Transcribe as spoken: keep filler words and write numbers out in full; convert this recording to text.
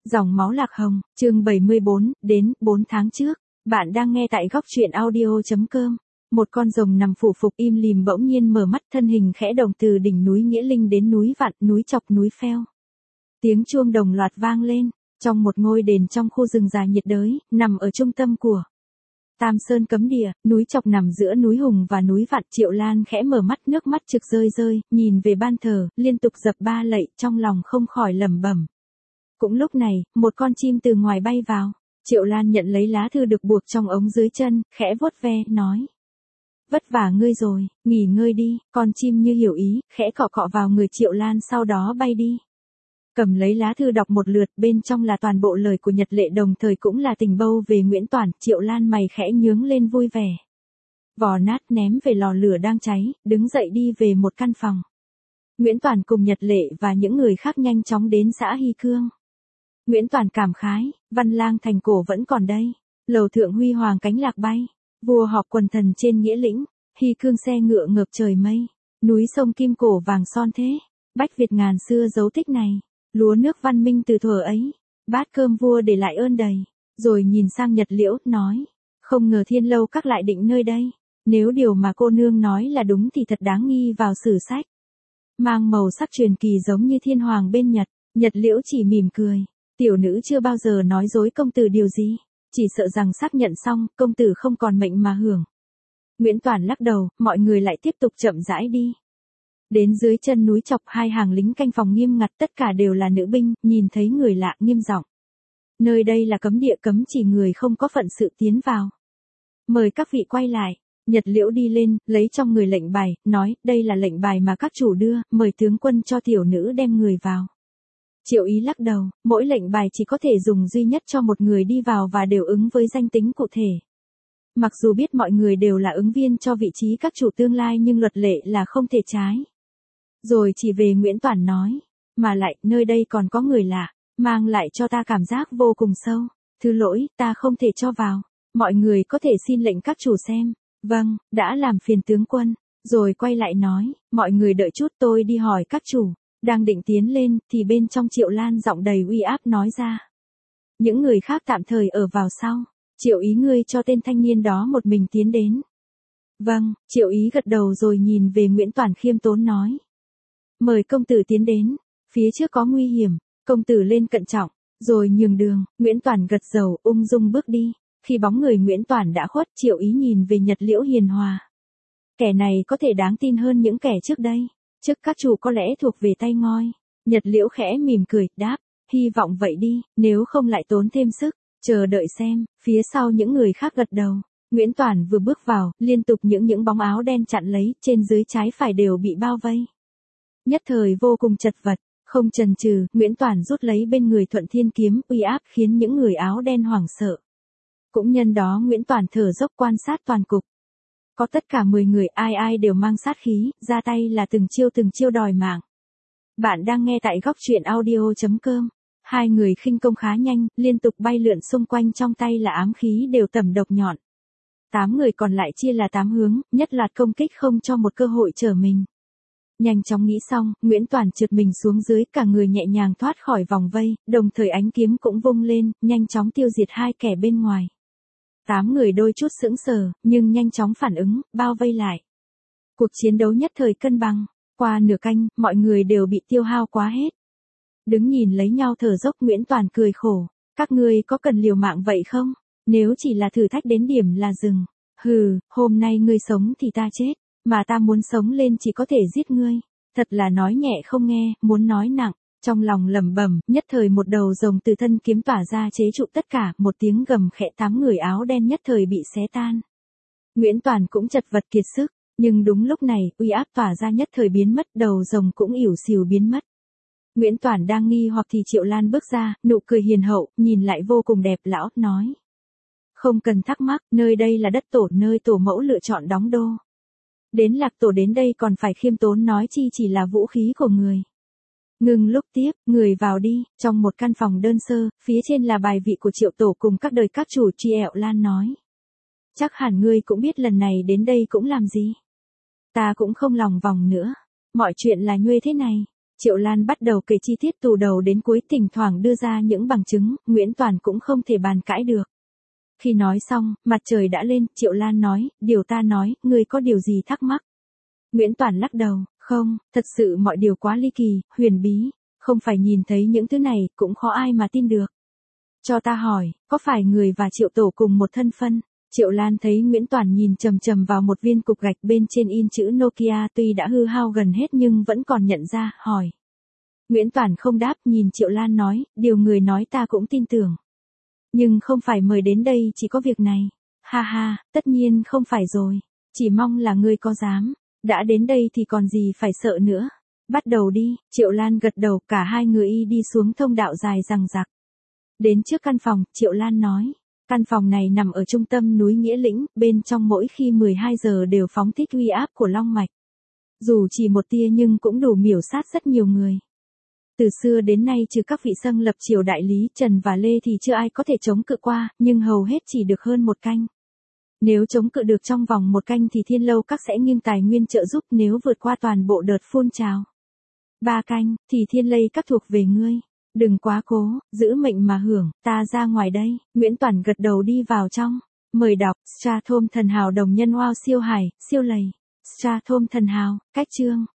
Dòng máu lạc hồng, chương bảy mươi bốn, đến bốn tháng trước. Bạn đang nghe tại góc truyện audio chấm com. Một con rồng nằm phủ phục im lìm bỗng nhiên mở mắt, thân hình khẽ động từ đỉnh núi Nghĩa Linh đến núi Vạn, núi Chọc, núi Pheo. Tiếng chuông đồng loạt vang lên, trong một ngôi đền trong khu rừng già nhiệt đới, nằm ở trung tâm của Tam Sơn cấm địa. Núi Chọc nằm giữa núi Hùng và núi Vạn. Triệu Lan khẽ mở mắt, nước mắt trực rơi rơi, nhìn về ban thờ, liên tục dập ba lạy, trong lòng không khỏi lẩm bẩm. Cũng lúc này, một con chim từ ngoài bay vào. Triệu Lan nhận lấy lá thư được buộc trong ống dưới chân, khẽ vuốt ve, nói. Vất vả ngươi rồi, nghỉ ngơi đi. Con chim như hiểu ý, khẽ cọ cọ vào người Triệu Lan, sau đó bay đi. Cầm lấy lá thư đọc một lượt, bên trong là toàn bộ lời của Nhật Lệ, đồng thời cũng là tình bâu về Nguyễn Toản. Triệu Lan mày khẽ nhướng lên vui vẻ. Vò nát ném về lò lửa đang cháy, đứng dậy đi về một căn phòng. Nguyễn Toản cùng Nhật Lệ và những người khác nhanh chóng đến xã Hy Cương. Nguyễn Toản cảm khái, Văn Lang thành cổ vẫn còn đây. Lầu thượng huy hoàng cánh lạc bay. Vua họp quần thần trên nghĩa lĩnh. Hy Cương xe ngựa ngợp trời mây. Núi sông kim cổ vàng son thế. Bách Việt ngàn xưa dấu tích này. Lúa nước văn minh từ thuở ấy. Bát cơm vua để lại ơn đầy. Rồi nhìn sang Nhật Liễu, nói. Không ngờ Thiên Lâu các lại định nơi đây. Nếu điều mà cô nương nói là đúng thì thật đáng nghi vào sử sách. Mang màu sắc truyền kỳ giống như thiên hoàng bên Nhật. Nhật Liễu chỉ mỉm cười. Tiểu nữ chưa bao giờ nói dối công tử điều gì. Chỉ sợ rằng xác nhận xong, công tử không còn mệnh mà hưởng. Nguyễn Toản lắc đầu, mọi người lại tiếp tục chậm rãi đi. Đến dưới chân núi Chọc, hai hàng lính canh phòng nghiêm ngặt, tất cả đều là nữ binh, nhìn thấy người lạ nghiêm giọng. Nơi đây là cấm địa, cấm chỉ người không có phận sự tiến vào. Mời các vị quay lại. Nhật Liễu đi lên, lấy trong người lệnh bài, nói, đây là lệnh bài mà các chủ đưa, mời tướng quân cho tiểu nữ đem người vào. Triệu Ý lắc đầu, mỗi lệnh bài chỉ có thể dùng duy nhất cho một người đi vào và đều ứng với danh tính cụ thể. Mặc dù biết mọi người đều là ứng viên cho vị trí các chủ tương lai nhưng luật lệ là không thể trái. Rồi chỉ về Nguyễn Toản nói, mà lại, nơi đây còn có người lạ, mang lại cho ta cảm giác vô cùng sâu. Thứ lỗi, ta không thể cho vào. Mọi người có thể xin lệnh các chủ xem. Vâng, đã làm phiền tướng quân. Rồi quay lại nói, mọi người đợi chút, tôi đi hỏi các chủ. Đang định tiến lên, thì bên trong Triệu Lan giọng đầy uy áp nói ra. Những người khác tạm thời ở vào sau. Triệu Ý ngươi cho tên thanh niên đó một mình tiến đến. Vâng, Triệu Ý gật đầu rồi nhìn về Nguyễn Toản khiêm tốn nói. Mời công tử tiến đến. Phía trước có nguy hiểm. Công tử lên cận trọng. Rồi nhường đường. Nguyễn Toản gật đầu, ung dung bước đi. Khi bóng người Nguyễn Toản đã khuất, Triệu Ý nhìn về Nhật Liễu hiền hòa. Kẻ này có thể đáng tin hơn những kẻ trước đây. Trước các chủ có lẽ thuộc về tay ngoi. Nhật Liễu khẽ mỉm cười, đáp, hy vọng vậy đi, nếu không lại tốn thêm sức, chờ đợi xem. Phía sau những người khác gật đầu. Nguyễn Toản vừa bước vào, liên tục những những bóng áo đen chặn lấy, trên dưới trái phải đều bị bao vây. Nhất thời vô cùng chật vật, không chần chừ, Nguyễn Toản rút lấy bên người Thuận Thiên kiếm, uy áp khiến những người áo đen hoảng sợ. Cũng nhân đó Nguyễn Toản thở dốc quan sát toàn cục. Có tất cả mười người, ai ai đều mang sát khí, ra tay là từng chiêu từng chiêu đòi mạng. Bạn đang nghe tại góc truyện audio chấm com. Hai người khinh công khá nhanh, liên tục bay lượn xung quanh, trong tay là ám khí đều tẩm độc nhọn. Tám người còn lại chia là tám hướng, nhất loạt công kích không cho một cơ hội trở mình. Nhanh chóng nghĩ xong, Nguyễn Toản trượt mình xuống dưới, cả người nhẹ nhàng thoát khỏi vòng vây, đồng thời ánh kiếm cũng vung lên, nhanh chóng tiêu diệt hai kẻ bên ngoài. Tám người đôi chút sững sờ, nhưng nhanh chóng phản ứng, bao vây lại. Cuộc chiến đấu nhất thời cân bằng. Qua nửa canh, mọi người đều bị tiêu hao quá hết. Đứng nhìn lấy nhau thở dốc, Nguyễn Toản cười khổ. Các ngươi có cần liều mạng vậy không? Nếu chỉ là thử thách đến điểm là dừng. Hừ, hôm nay ngươi sống thì ta chết. Mà ta muốn sống lên chỉ có thể giết ngươi. Thật là nói nhẹ không nghe, muốn nói nặng. Trong lòng lẩm bẩm, nhất thời một đầu rồng từ thân kiếm tỏa ra chế trụ tất cả, một tiếng gầm khẽ, tám người áo đen nhất thời bị xé tan. Nguyễn Toản cũng chật vật kiệt sức, nhưng đúng lúc này, uy áp tỏa ra nhất thời biến mất, đầu rồng cũng ỉu xìu biến mất. Nguyễn Toản đang nghi hoặc thì Triệu Lan bước ra, nụ cười hiền hậu, nhìn lại vô cùng đẹp, lão, nói. Không cần thắc mắc, nơi đây là đất tổ, nơi tổ mẫu lựa chọn đóng đô. Đến Lạc Tổ đến đây còn phải khiêm tốn nói chi chỉ là vũ khí của người. Ngừng lúc tiếp, người vào đi. Trong một căn phòng đơn sơ, phía trên là bài vị của Triệu Tổ cùng các đời các chủ. Triệu Lan nói. Chắc hẳn ngươi cũng biết lần này đến đây cũng làm gì. Ta cũng không lòng vòng nữa. Mọi chuyện là nhuê thế này. Triệu Lan bắt đầu kể chi tiết từ đầu đến cuối, thỉnh thoảng đưa ra những bằng chứng, Nguyễn Toàn cũng không thể bàn cãi được. Khi nói xong, mặt trời đã lên, Triệu Lan nói, điều ta nói, ngươi có điều gì thắc mắc? Nguyễn Toàn lắc đầu, không, thật sự mọi điều quá ly kỳ, huyền bí, không phải nhìn thấy những thứ này, cũng khó ai mà tin được. Cho ta hỏi, có phải người và Triệu Tổ cùng một thân phân? Triệu Lan thấy Nguyễn Toàn nhìn chầm chầm vào một viên cục gạch bên trên in chữ Nokia tuy đã hư hao gần hết nhưng vẫn còn nhận ra, hỏi. Nguyễn Toàn không đáp, nhìn Triệu Lan nói, điều người nói ta cũng tin tưởng. Nhưng không phải mời đến đây chỉ có việc này. Ha ha, tất nhiên không phải rồi. Chỉ mong là ngươi có dám. Đã đến đây thì còn gì phải sợ nữa. Bắt đầu đi, Triệu Lan gật đầu, cả hai người y đi xuống thông đạo dài rằng rặc. Đến trước căn phòng, Triệu Lan nói. Căn phòng này nằm ở trung tâm núi Nghĩa Lĩnh, bên trong mỗi khi mười hai giờ đều phóng thích uy áp của long mạch. Dù chỉ một tia nhưng cũng đủ miểu sát rất nhiều người. Từ xưa đến nay trừ các vị xâm lập triều đại Lý, Trần và Lê thì chưa ai có thể chống cự qua, nhưng hầu hết chỉ được hơn một canh. Nếu chống cự được trong vòng một canh thì Thiên Lâu Các sẽ nghiêng tài nguyên trợ giúp, nếu vượt qua toàn bộ đợt phun trào ba canh, thì Thiên Lây Các thuộc về ngươi. Đừng quá cố, giữ mệnh mà hưởng, ta ra ngoài đây. Nguyễn Toàn gật đầu đi vào trong. Mời đọc, Strathom Thần Hào Đồng Nhân Wow siêu hải, siêu lầy. Strathom Thần Hào, cách chương.